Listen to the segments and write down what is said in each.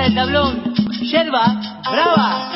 del tablón, yerba brava.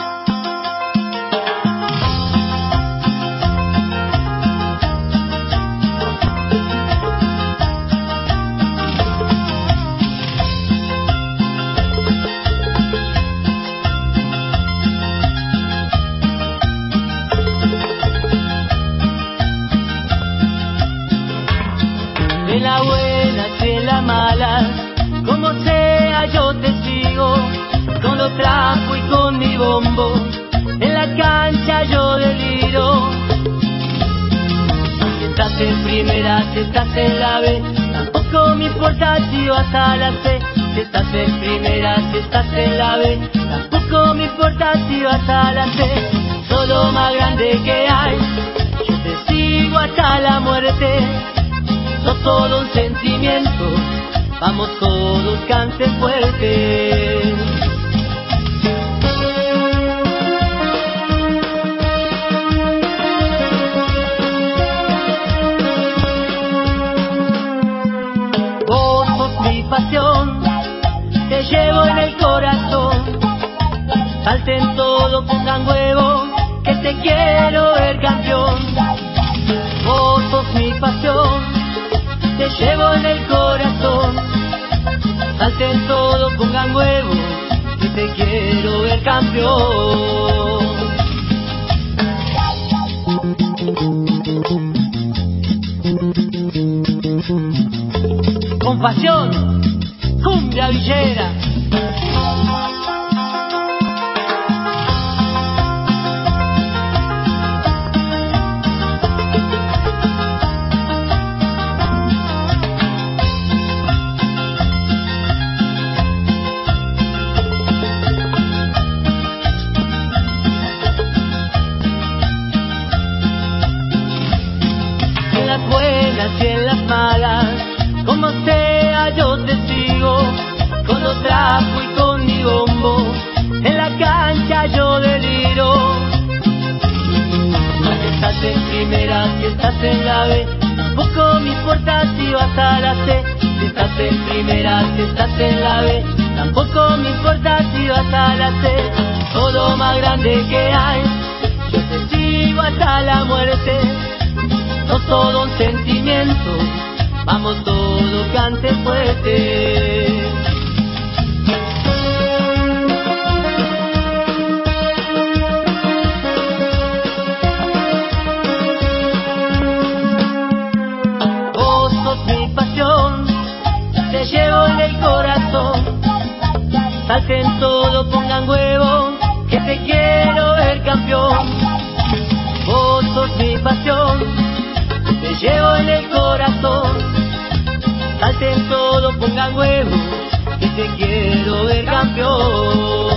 En la buena y en la mala, como sea yo te sigo, con los trapos y con mi bombo, en la cancha yo deliro. Si estás en primera, si estás en la B, tampoco me importa si vas a la C. Si estás en primera, si estás en la B, tampoco me importa si vas a la C. Sos lo más grande que hay, yo te sigo hasta la muerte. Sos todo un sentimiento, vamos todos, canten fuerte. Vos sos mi pasión, te llevo en el corazón. Salten todo, pongan huevo, que te quiero ver campeón. Vos sos mi pasión, te llevo en el corazón. Salten todo, pongan huevo, que te quiero ver campeón. Con pasión, cumbia villera. En las buenas y en las malas, como sea yo te sigo, con los trapos y con mi bombo, en la cancha yo deliro. Si estás en primera, si estás en la B, tampoco me importa si vas a la C. Si estás en primera, si estás en la B, tampoco me importa si vas a la C. Todo más grande que hay, yo te sigo hasta la muerte. Sos todo un sentimiento, vamos todos, cante fuerte. Vos sos mi pasión, te llevo en el corazón. Salten todo, pongan huevo, que te quiero ver campeón. Vos sos mi pasión, te llevo en el corazón. Salten todo, pongan huevo, que te quiero ver campeón.